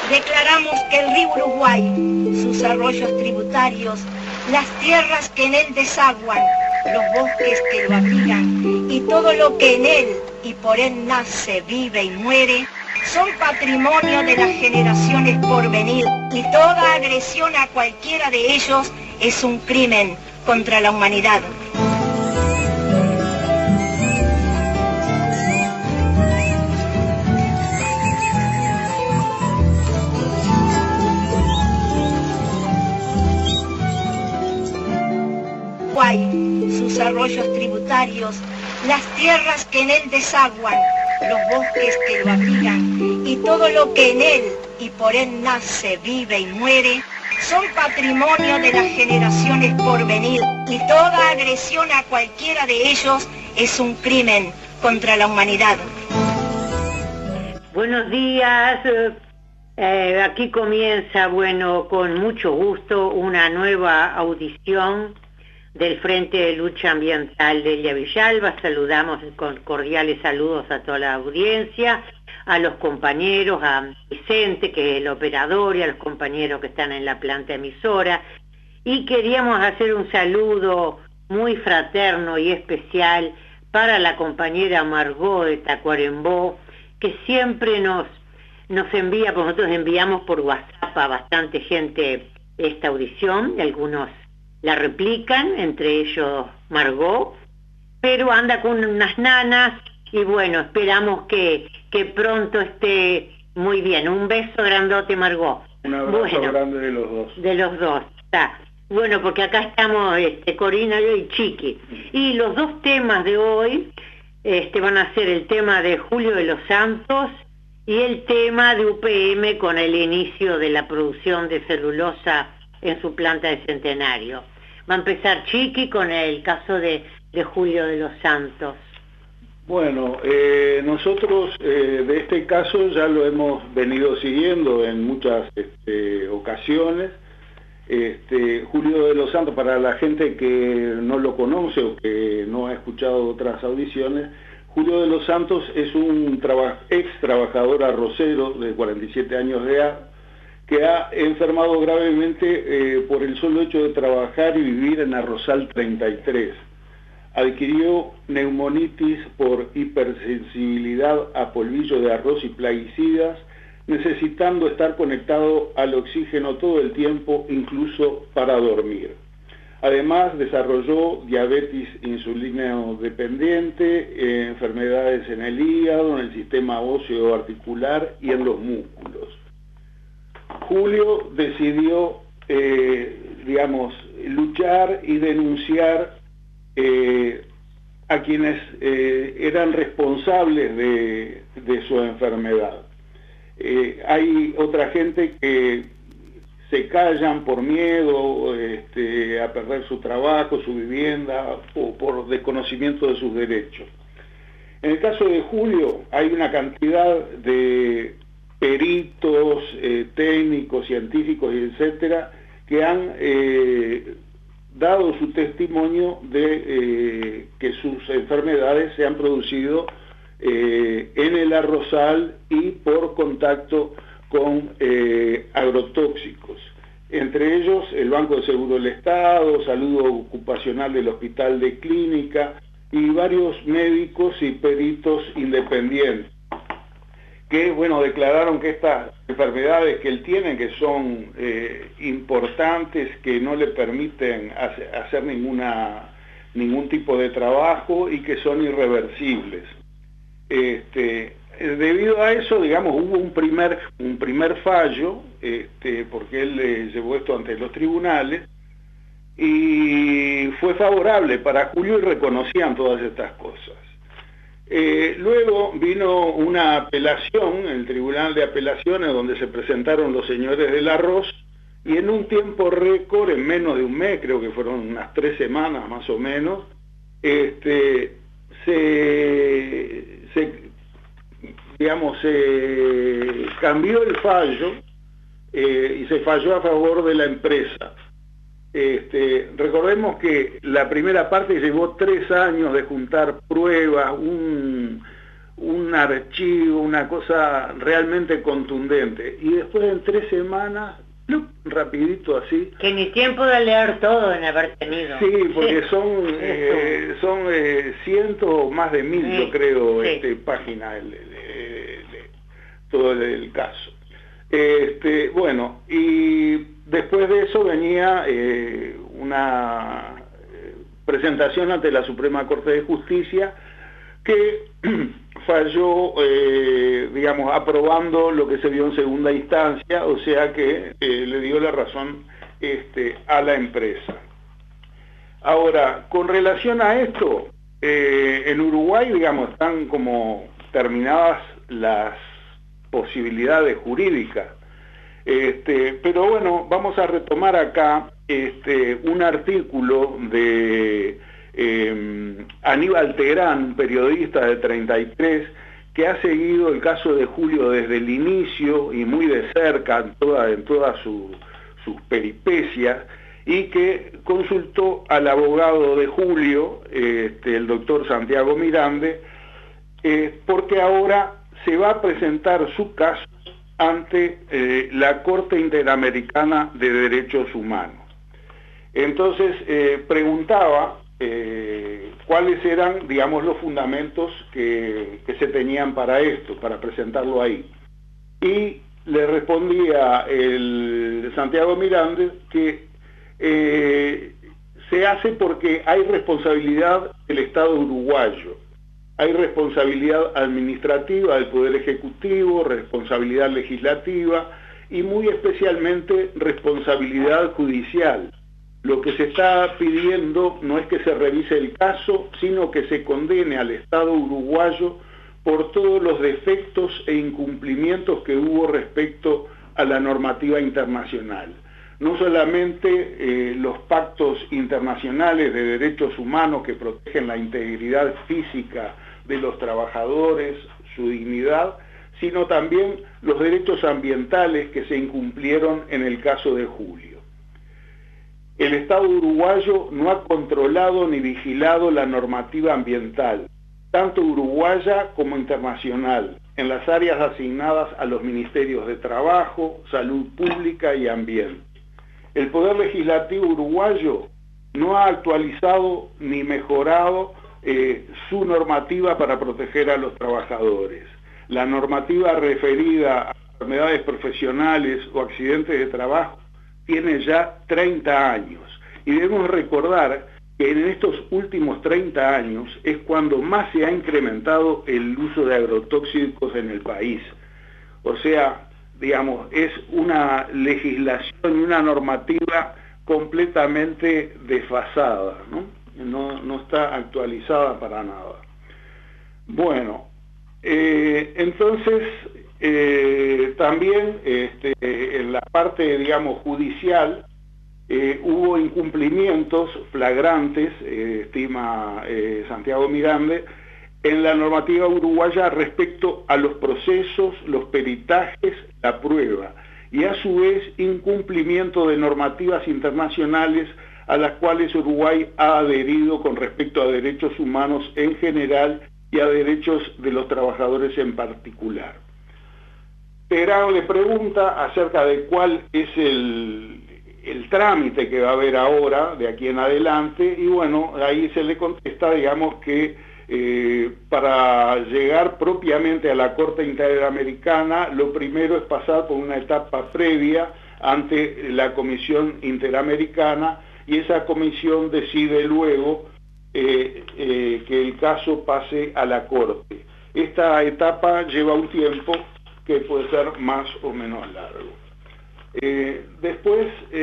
Declaramos que el río Uruguay, sus arroyos tributarios, las tierras que en él desaguan, los bosques que lo abrigan y todo lo que en él y por él nace, vive y muere, son patrimonio de las generaciones por venir y toda agresión a cualquiera de ellos es un crimen contra la humanidad. Sus arroyos tributarios, las tierras que en él desaguan, los bosques que lo abrigan y todo lo que en él y por él nace, vive y muere, son patrimonio de las generaciones por venir y toda agresión a cualquiera de ellos es un crimen contra la humanidad. Buenos días, aquí comienza, con mucho gusto, una nueva audición del Frente de Lucha Ambiental de Elia Villalba. Saludamos con cordiales saludos a toda la audiencia, a los compañeros, a Vicente, que es el operador, y a los compañeros que están en la planta emisora. Y queríamos hacer un saludo muy fraterno y especial para la compañera Margot de Tacuarembó, que siempre nos envía, pues nosotros enviamos por WhatsApp a bastante gente esta audición, y algunos la replican, entre ellos Margot, pero anda con unas nanas y esperamos que pronto esté muy bien. Un beso grandote, Margot. Un abrazo grande de los dos. De los dos, está. Porque acá estamos Corina y Chiqui. Y los dos temas de hoy van a ser el tema de Julio de los Santos y el tema de UPM con el inicio de la producción de celulosa en su planta de Centenario. Va a empezar Chiqui con el caso de Julio de los Santos. Nosotros de este caso ya lo hemos venido siguiendo en muchas ocasiones. Julio de los Santos, para la gente que no lo conoce o que no ha escuchado otras audiciones, Julio de los Santos es un ex trabajador arrocero de 47 años de edad, que ha enfermado gravemente por el solo hecho de trabajar y vivir en Arrozal 33. Adquirió neumonitis por hipersensibilidad a polvillo de arroz y plaguicidas, necesitando estar conectado al oxígeno todo el tiempo, incluso para dormir. Además, desarrolló diabetes insulino dependiente, enfermedades en el hígado, en el sistema óseo articular y en los músculos. Julio decidió, luchar y denunciar a quienes eran responsables de su enfermedad. Hay otra gente que se callan por miedo a perder su trabajo, su vivienda, o por desconocimiento de sus derechos. En el caso de Julio hay una cantidad de peritos, técnicos, científicos, etcétera, que han dado su testimonio de que sus enfermedades se han producido en el arrozal y por contacto con agrotóxicos. Entre ellos, el Banco de Seguro del Estado, Salud Ocupacional del Hospital de Clínica y varios médicos y peritos independientes, que declararon que estas enfermedades que él tiene, que son importantes, que no le permiten hacer ningún tipo de trabajo y que son irreversibles. Debido a eso, hubo un primer fallo, porque él llevó esto ante los tribunales, y fue favorable para Julio y reconocían todas estas cosas. Luego vino una apelación, el Tribunal de Apelaciones, donde se presentaron los señores del arroz, y en un tiempo récord, en menos de un mes, creo que fueron unas 3 semanas más o menos, se cambió el fallo y se falló a favor de la empresa. Recordemos que la primera parte llevó 3 años de juntar pruebas, un archivo, una cosa realmente contundente. Y después en 3 semanas, ¡plup!, rapidito así. Que ni tiempo de leer todo en haber tenido. Sí, porque son cientos, más de 1000, yo creo, páginas todo el caso. Bueno, y después de eso venía una presentación ante la Suprema Corte de Justicia que falló, digamos, aprobando lo que se vio en segunda instancia, o sea que le dio la razón a la empresa. Ahora, con relación a esto, en Uruguay, digamos, están como terminadas las posibilidades jurídicas, pero bueno, vamos a retomar acá un artículo de Aníbal Terán, un periodista de 33, que ha seguido el caso de Julio desde el inicio y muy de cerca en todas sus peripecias, y que consultó al abogado de Julio, el doctor Santiago Mirande, porque ahora se va a presentar su caso ante la Corte Interamericana de Derechos Humanos. Entonces preguntaba cuáles eran, digamos, los fundamentos que se tenían para esto, para presentarlo ahí. Y le respondía el Santiago Mirande que se hace porque hay responsabilidad del Estado uruguayo. Hay responsabilidad administrativa del Poder Ejecutivo, responsabilidad legislativa y muy especialmente responsabilidad judicial. Lo que se está pidiendo no es que se revise el caso, sino que se condene al Estado uruguayo por todos los defectos e incumplimientos que hubo respecto a la normativa internacional. No solamente los pactos internacionales de derechos humanos que protegen la integridad física de los trabajadores, su dignidad, sino también los derechos ambientales que se incumplieron en el caso de Julio. El Estado uruguayo no ha controlado ni vigilado la normativa ambiental, tanto uruguaya como internacional, en las áreas asignadas a los ministerios de Trabajo, Salud Pública y Ambiente. El Poder Legislativo uruguayo no ha actualizado ni mejorado su normativa para proteger a los trabajadores. La normativa referida a enfermedades profesionales o accidentes de trabajo tiene ya 30 años. Y debemos recordar que en estos últimos 30 años es cuando más se ha incrementado el uso de agrotóxicos en el país. O sea, digamos, es una legislación y una normativa completamente desfasada, no está actualizada para nada. Bueno, entonces también en la parte, digamos, judicial hubo incumplimientos flagrantes, estima Santiago Mirande, en la normativa uruguaya respecto a los procesos, los peritajes, la prueba, y a su vez incumplimiento de normativas internacionales a las cuales Uruguay ha adherido con respecto a derechos humanos en general y a derechos de los trabajadores en particular. Terán le pregunta acerca de cuál es el trámite que va a haber ahora, de aquí en adelante, y bueno, ahí se le contesta, digamos, que para llegar propiamente a la Corte Interamericana, lo primero es pasar por una etapa previa ante la Comisión Interamericana, y esa comisión decide luego que el caso pase a la Corte. Esta etapa lleva un tiempo que puede ser más o menos largo. Después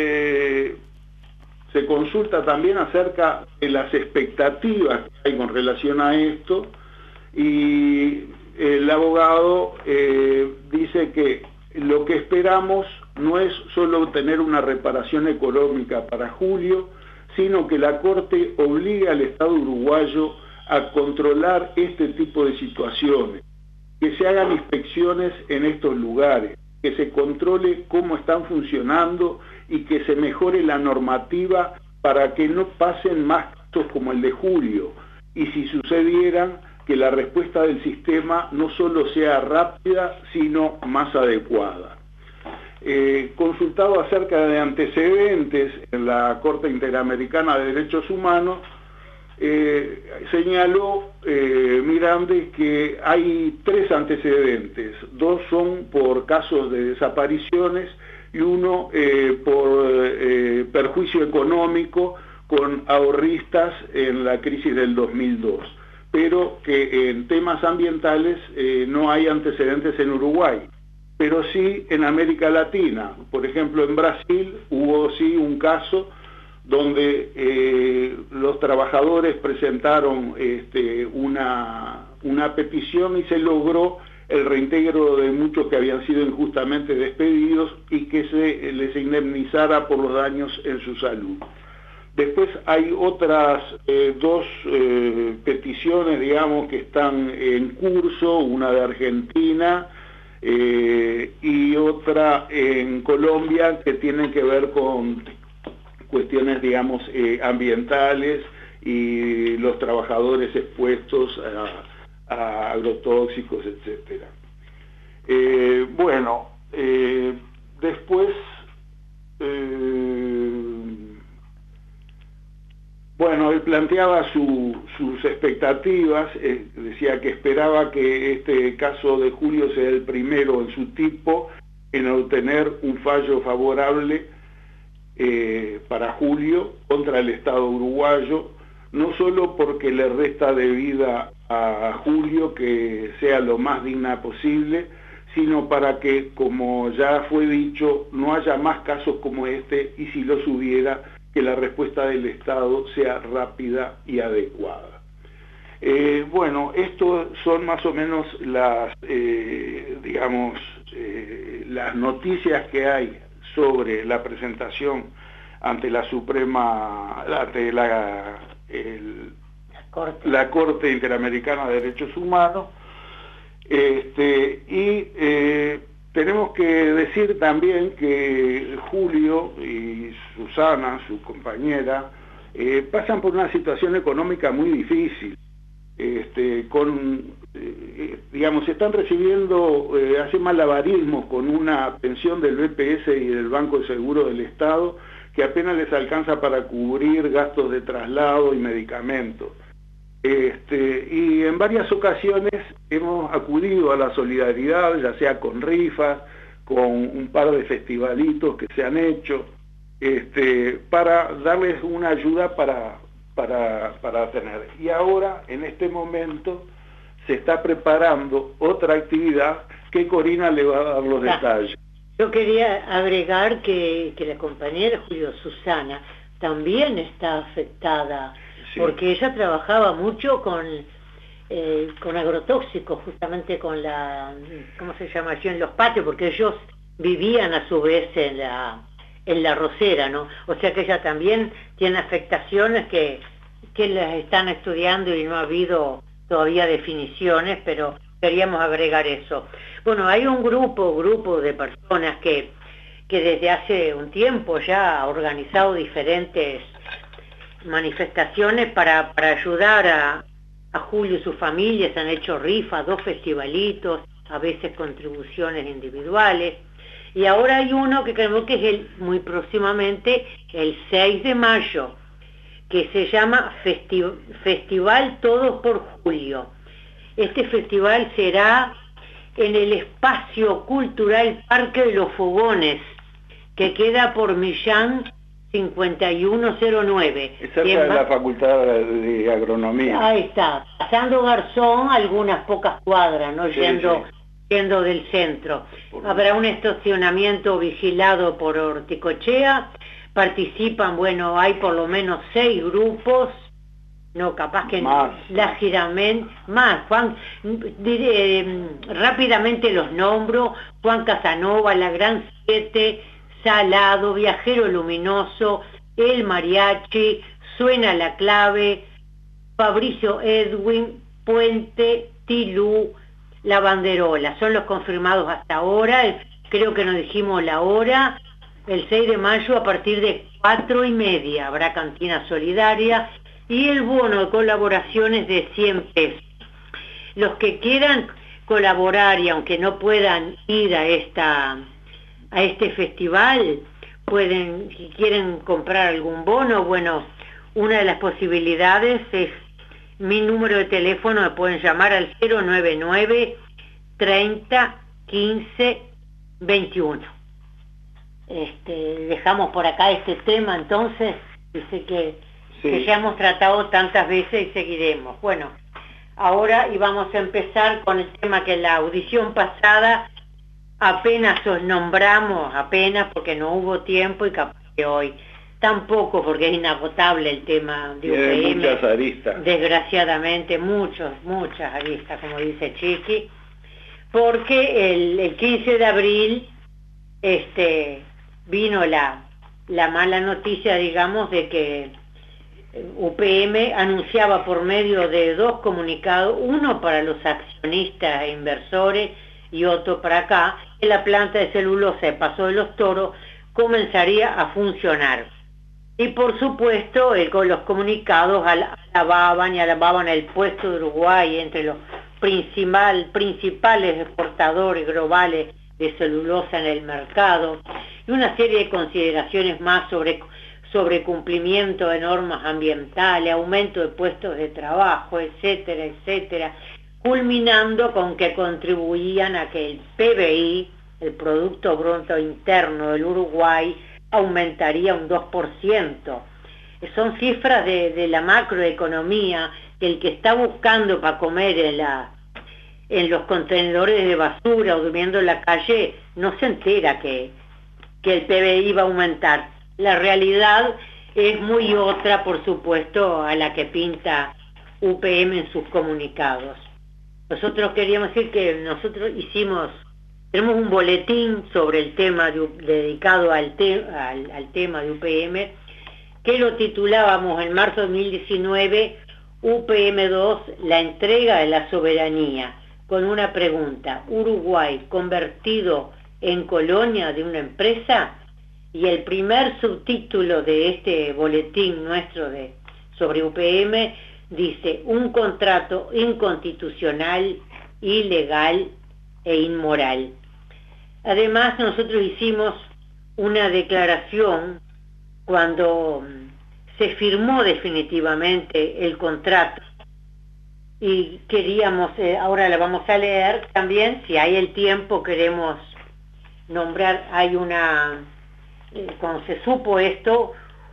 se consulta también acerca de las expectativas que hay con relación a esto, y el abogado dice que lo que esperamos no es solo obtener una reparación económica para Julio, sino que la Corte obligue al Estado uruguayo a controlar este tipo de situaciones, que se hagan inspecciones en estos lugares, que se controle cómo están funcionando y que se mejore la normativa para que no pasen más casos como el de Julio, y si sucedieran, que la respuesta del sistema no solo sea rápida, sino más adecuada. Consultado acerca de antecedentes en la Corte Interamericana de Derechos Humanos, señaló Miranda que hay 3 antecedentes, 2 son por casos de desapariciones y uno por perjuicio económico con ahorristas en la crisis del 2002, pero que en temas ambientales no hay antecedentes en Uruguay, pero sí en América Latina. Por ejemplo, en Brasil hubo sí un caso donde los trabajadores presentaron una petición y se logró el reintegro de muchos que habían sido injustamente despedidos y que se les indemnizara por los daños en su salud. Después hay otras 2 peticiones, digamos, que están en curso, una de Argentina y otra en Colombia, que tienen que ver con cuestiones, digamos, ambientales y los trabajadores expuestos a agrotóxicos, etcétera. Después, él planteaba sus expectativas, decía que esperaba que este caso de Julio sea el primero en su tipo en obtener un fallo favorable para Julio contra el Estado uruguayo, no solo porque le resta de vida a Julio que sea lo más digna posible, sino para que, como ya fue dicho, no haya más casos como este, y si los hubiera, que la respuesta del Estado sea rápida y adecuada. Estos son más o menos las noticias que hay sobre la presentación ante la Suprema, ante la Corte Interamericana de Derechos Humanos, tenemos que decir también que Julio y Susana, su compañera, pasan por una situación económica muy difícil. Están recibiendo, hacen malabarismos con una pensión del BPS y del Banco de Seguro del Estado que apenas les alcanza para cubrir gastos de traslado y medicamentos. Y en varias ocasiones hemos acudido a la solidaridad, ya sea con rifas, con un par de festivalitos que se han hecho, para darles una ayuda para tener. Y ahora, en este momento, se está preparando otra actividad que Corina le va a dar los detalles. Yo quería agregar que la compañera Julio Susana también está afectada, sí, porque ella trabajaba mucho con agrotóxicos, justamente con ¿cómo se llama allí? En los patios, porque ellos vivían a su vez en la rosera, ¿no? O sea que ella también tiene afectaciones que las están estudiando y no ha habido todavía definiciones, pero queríamos agregar eso. Bueno, hay un grupo de personas que desde hace un tiempo ya ha organizado diferentes manifestaciones para ayudar a Julio y su familia. Se han hecho rifas, 2 festivalitos, a veces contribuciones individuales. Y ahora hay uno que creemos que es muy próximamente, el 6 de mayo, que se llama Festival Todos por Julio. Este festival será en el Espacio Cultural Parque de los Fogones, que queda por Millán 5109. Es cerca de la Facultad de Agronomía. Ahí está, pasando Garzón, algunas pocas cuadras, ¿no? Sí, yendo del centro. Habrá un estacionamiento vigilado por Orticochea. Participan, hay por lo menos 6 grupos, no, capaz que más, la Giramen, más, Juan, rápidamente los nombro: Juan Casanova, La Gran 7, Salado, Viajero Luminoso, El Mariachi, Suena la Clave, Fabricio Edwin, Puente, Tilú, La Banderola. Son los confirmados hasta ahora. Creo que nos dijimos la hora. El 6 de mayo a partir de 4:30 habrá cantina solidaria y el bono de colaboraciones de 100 pesos. los que quieran colaborar y aunque no puedan ir a este festival, pueden, si quieren comprar algún bono, bueno, una de las posibilidades es mi número de teléfono, me pueden llamar al 099 30 15 21. Dejamos por acá este tema, entonces, dice que ya hemos tratado tantas veces y seguiremos. Bueno, ahora íbamos a empezar con el tema que en la audición pasada apenas os nombramos, apenas porque no hubo tiempo y capaz que hoy tampoco porque es inagotable el tema de UPM. Tiene muchas aristas. Desgraciadamente, muchas aristas, como dice Chiqui, porque el 15 de abril vino la mala noticia, digamos, de que UPM anunciaba por medio de 2 comunicados, uno para los accionistas e inversores y otro para acá, que la planta de celulosa de Paso de los Toros comenzaría a funcionar. Y por supuesto, con los comunicados alababan el puesto de Uruguay entre los principales exportadores globales de celulosa en el mercado, y una serie de consideraciones más sobre cumplimiento de normas ambientales, aumento de puestos de trabajo, etcétera, etcétera, culminando con que contribuían a que el PBI, el Producto Bruto Interno del Uruguay, aumentaría un 2%. Son cifras de la macroeconomía, que el que está buscando para comer en los contenedores de basura o durmiendo en la calle no se entera que el PBI va a aumentar. La realidad es muy otra, por supuesto, a la que pinta UPM en sus comunicados. Nosotros queríamos decir que nosotros tenemos un boletín sobre el tema dedicado al tema de UPM, que lo titulábamos en marzo de 2019, UPM2, la entrega de la soberanía, con una pregunta: ¿Uruguay convertido en colonia de una empresa? Y el primer subtítulo de este boletín nuestro sobre UPM dice: un contrato inconstitucional, ilegal e inmoral. Además, nosotros hicimos una declaración cuando se firmó definitivamente el contrato y queríamos, ahora la vamos a leer también, si hay el tiempo queremos nombrar, cuando se supo esto,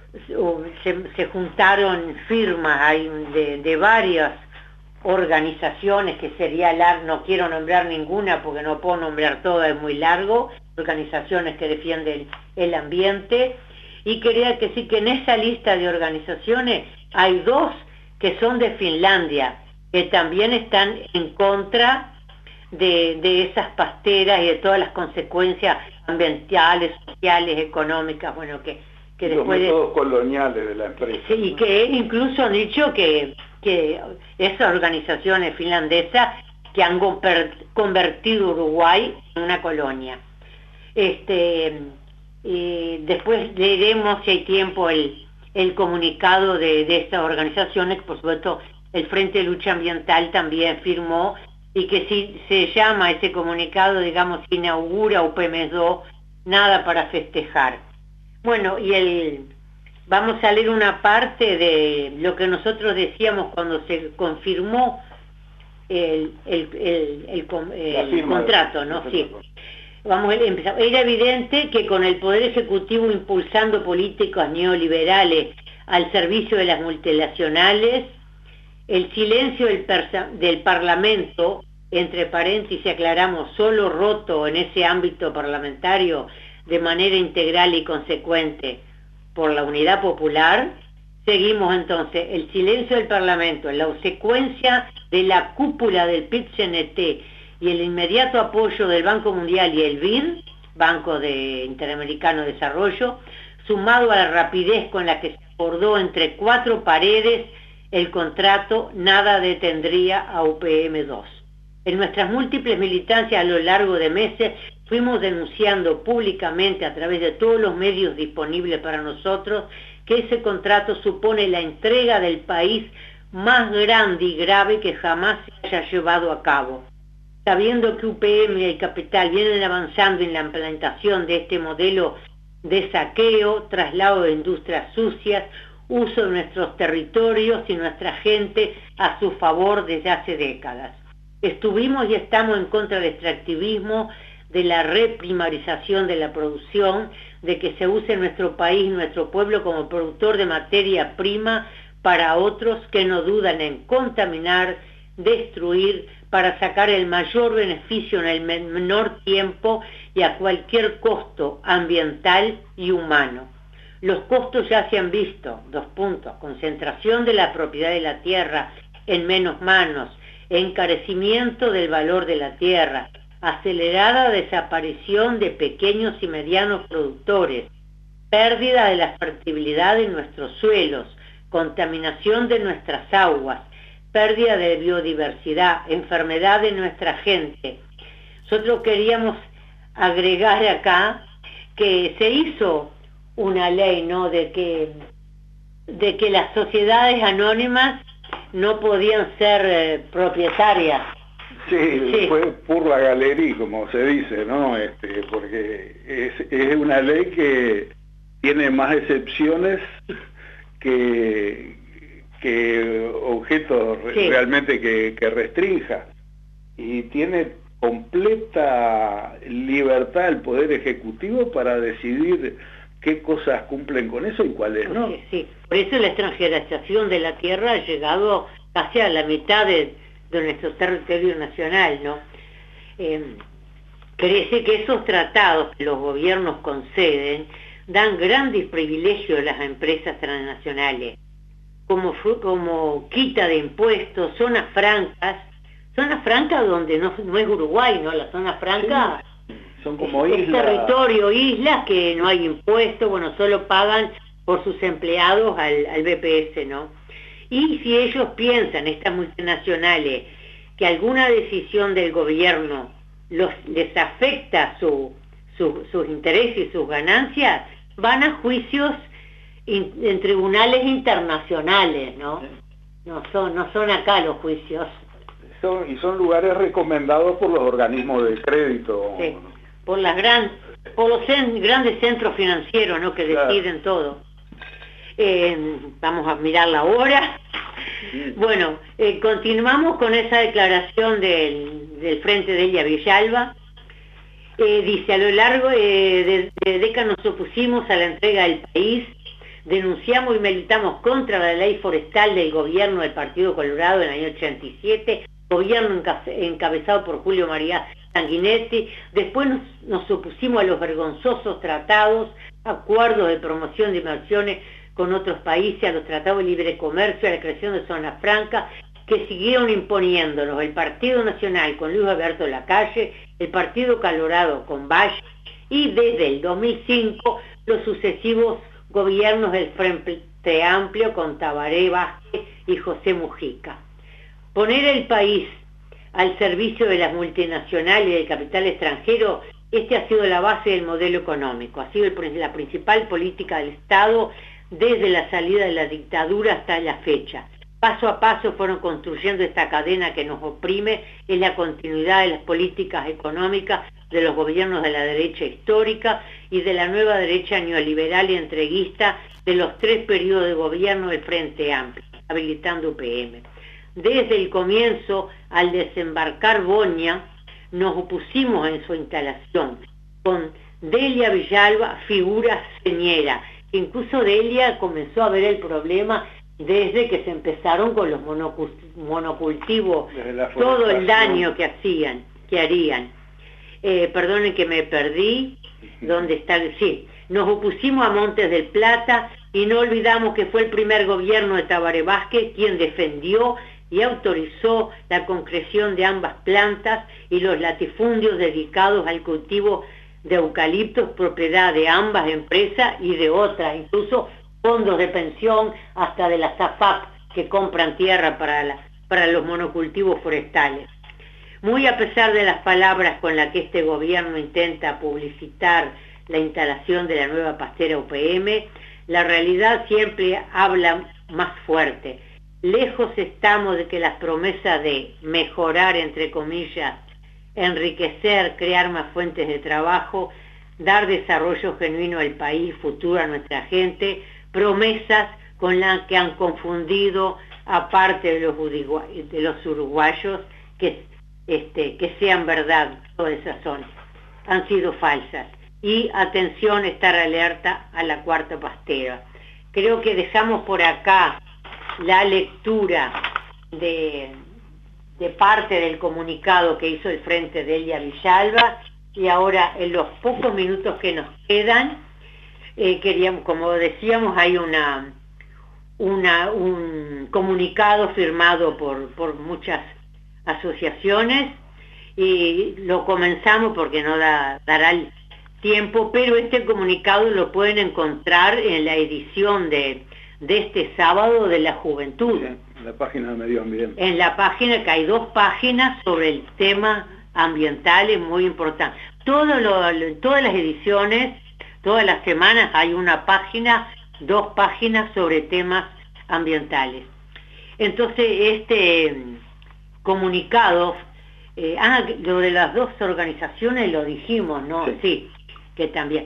se juntaron firmas de varias organizaciones que sería no quiero nombrar ninguna porque no puedo nombrar todas, es muy largo, organizaciones que defienden el ambiente, y quería decir que en esa lista de organizaciones hay 2 que son de Finlandia, que también están en contra de esas pasteras y de todas las consecuencias ambientales, sociales, económicas, bueno, que después los métodos coloniales de la empresa. Sí, y que incluso han dicho que esas organizaciones finlandesas que han convertido Uruguay en una colonia. Después leeremos, si hay tiempo, el comunicado de estas organizaciones, que por supuesto el Frente de Lucha Ambiental también firmó, y que si se llama ese comunicado, digamos, inaugura UPM2, nada para festejar. Bueno, vamos a leer una parte de lo que nosotros decíamos cuando se confirmó el contrato, ¿no? Sí. Vamos a empezar. Era evidente que con el Poder Ejecutivo impulsando políticas neoliberales al servicio de las multinacionales, el silencio del Parlamento, entre paréntesis aclaramos, solo roto en ese ámbito parlamentario de manera integral y consecuente por la unidad popular, seguimos entonces el silencio del Parlamento, la obsecuencia de la cúpula del PIT-CNT y el inmediato apoyo del Banco Mundial y el BID, Banco Interamericano de Desarrollo, sumado a la rapidez con la que se acordó entre 4 paredes el contrato, nada detendría a UPM2. En nuestras múltiples militancias a lo largo de meses fuimos denunciando públicamente a través de todos los medios disponibles para nosotros que ese contrato supone la entrega del país más grande y grave que jamás se haya llevado a cabo. Sabiendo que UPM y el Capital vienen avanzando en la implantación de este modelo de saqueo, traslado de industrias sucias, uso de nuestros territorios y nuestra gente a su favor desde hace décadas. Estuvimos y estamos en contra del extractivismo, de la reprimarización de la producción, de que se use nuestro país, nuestro pueblo como productor de materia prima para otros que no dudan en contaminar, destruir, para sacar el mayor beneficio en el menor tiempo y a cualquier costo ambiental y humano. Los costos ya se han visto, 2 puntos, concentración de la propiedad de la tierra en menos manos, encarecimiento del valor de la tierra, acelerada desaparición de pequeños y medianos productores, pérdida de la fertilidad de nuestros suelos, contaminación de nuestras aguas, pérdida de biodiversidad, enfermedad de nuestra gente. Nosotros queríamos agregar acá que se hizo una ley, ¿no?, de que las sociedades anónimas no podían ser propietarias. Sí, fue por la galería, como se dice, ¿no? Porque es una ley que tiene más excepciones que objetos realmente que restrinja, y tiene completa libertad el Poder Ejecutivo para decidir qué cosas cumplen con eso y cuáles no. Sí. Por eso la extranjerización de la tierra ha llegado casi a la mitad de nuestro territorio nacional, ¿no? Crece que esos tratados que los gobiernos conceden dan grandes privilegios a las empresas transnacionales, como quita de impuestos, zonas francas donde no es Uruguay, ¿no? La zona franca son como es territorio, islas que no hay impuestos, bueno, solo pagan por sus empleados al BPS, ¿no? Y si ellos piensan, estas multinacionales, que alguna decisión del gobierno les afecta sus intereses y sus ganancias, van a juicios en tribunales internacionales, ¿no? No son acá los juicios. Son lugares recomendados por los organismos de crédito. Sí, por los grandes centros financieros, ¿no?, que deciden todo. Vamos a mirar la hora. Bueno, continuamos con esa declaración del Frente Delia Villalba. Dice: a lo largo de décadas nos opusimos a la entrega del país, denunciamos y militamos contra la ley forestal del gobierno del Partido Colorado en el año 87, gobierno encabezado por Julio María Sanguinetti. Después nos opusimos a los vergonzosos tratados, acuerdos de promoción de inversiones con otros países, a los tratados de libre comercio, a la creación de zonas francas, que siguieron imponiéndonos el Partido Nacional con Luis Alberto Lacalle, el Partido Colorado con Valle, y desde el 2005 los sucesivos gobiernos del Frente Amplio con Tabaré Vázquez y José Mujica. Poner el país al servicio de las multinacionales y del capital extranjero, ha sido la base del modelo económico, ha sido la principal política del Estado desde la salida de la dictadura hasta la fecha. Paso a paso fueron construyendo esta cadena que nos oprime, es la continuidad de las políticas económicas de los gobiernos de la derecha histórica y de la nueva derecha neoliberal y entreguista de los 3 periodos de gobierno del Frente Amplio, habilitando UPM. Desde el comienzo, al desembarcar Boña, nos opusimos en su instalación, con Delia Villalba, figura señera. Incluso Delia comenzó a ver el problema desde que se empezaron con los monocultivos, todo el daño que harían. Perdonen que me perdí, ¿dónde está? Sí, nos opusimos a Montes del Plata y no olvidamos que fue el primer gobierno de Tabaré Vázquez quien defendió y autorizó la concreción de ambas plantas y los latifundios dedicados al cultivo de eucaliptos, propiedad de ambas empresas y de otras, incluso fondos de pensión, hasta de la SAFAP, que compran tierra para los monocultivos forestales. Muy a pesar de las palabras con las que este gobierno intenta publicitar la instalación de la nueva pastera UPM, la realidad siempre habla más fuerte. lejos estamos de que las promesas de mejorar, entre comillas, enriquecer, crear más fuentes de trabajo, dar desarrollo genuino al país, futuro a nuestra gente, promesas con las que han confundido a parte de los uruguayos, que sean verdad, todas esas han sido falsas. Y atención, estar alerta a la cuarta pastera. Creo que dejamos por acá la lectura de parte del comunicado que hizo el Frente de Elia Villalba, y ahora en los pocos minutos que nos quedan, queríamos, como decíamos, hay un comunicado firmado por muchas asociaciones, y lo comenzamos porque no dará el tiempo, pero este comunicado lo pueden encontrar en la edición de este sábado de la Juventud. Sí, en la página de Medio Ambiente. En la página, que hay 2 páginas sobre el tema ambiental, es muy importante. Todas las ediciones, todas las semanas hay una página, 2 páginas sobre temas ambientales. Entonces, este comunicado, lo de las 2 organizaciones lo dijimos, ¿no? Sí, que también.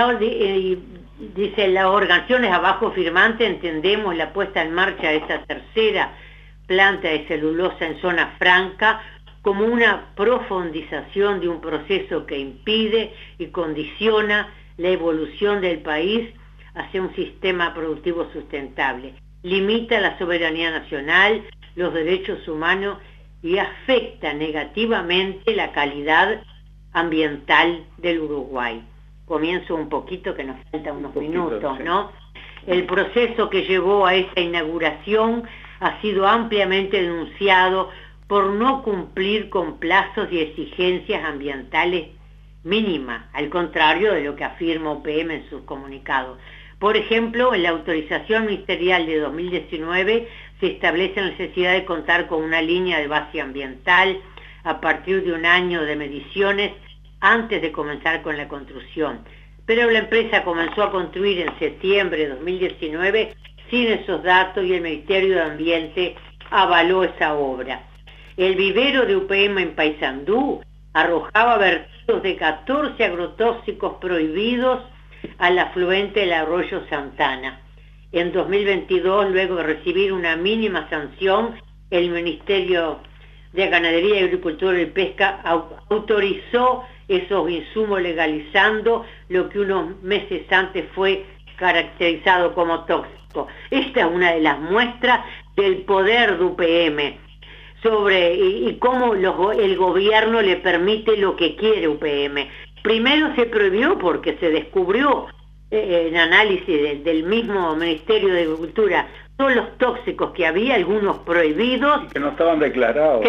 Dice, las organizaciones abajo firmantes entendemos la puesta en marcha de esta tercera planta de celulosa en zona franca como una profundización de un proceso que impide y condiciona la evolución del país hacia un sistema productivo sustentable, limita la soberanía nacional, los derechos humanos y afecta negativamente la calidad ambiental del Uruguay. Comienzo un poquito, que nos faltan unos minutos, sí, ¿no? El proceso que llevó a esta inauguración ha sido ampliamente denunciado por no cumplir con plazos y exigencias ambientales mínimas, al contrario de lo que afirma UPM en sus comunicados. Por ejemplo, en la autorización ministerial de 2019 se establece la necesidad de contar con una línea de base ambiental a partir de un año de mediciones antes de comenzar con la construcción. Pero la empresa comenzó a construir en septiembre de 2019 sin esos datos, y el Ministerio de Ambiente avaló esa obra. El vivero de UPM en Paysandú arrojaba vertidos de 14 agrotóxicos prohibidos al afluente del arroyo Santana. En 2022, luego de recibir una mínima sanción, el Ministerio de Ganadería, Agricultura y Pesca autorizó esos insumos, legalizando lo que unos meses antes fue caracterizado como tóxico. Esta es una de las muestras del poder de UPM y cómo el gobierno le permite lo que quiere UPM. Primero se prohibió porque se descubrió en análisis del mismo Ministerio de Agricultura todos los tóxicos que había, algunos prohibidos. Y que no estaban declarados.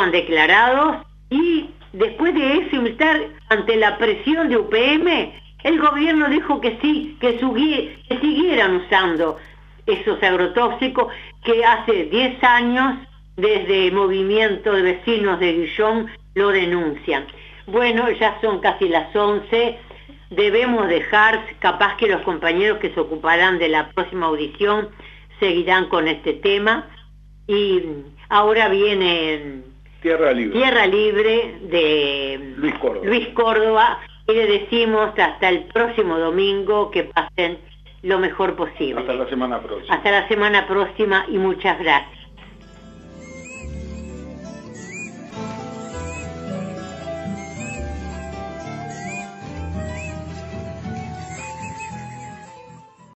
Y después de eso, ante la presión de UPM, el gobierno dijo que sí, que siguieran usando esos agrotóxicos, que hace 10 años, desde el movimiento de vecinos de Guillón, lo denuncian. Bueno, ya son casi las 11, debemos dejar, capaz que los compañeros que se ocuparán de la próxima audición seguirán con este tema, y ahora viene Tierra Libre de Luis Córdoba, y le decimos hasta el próximo domingo, que pasen lo mejor posible. Hasta la semana próxima. Hasta la semana próxima, y muchas gracias.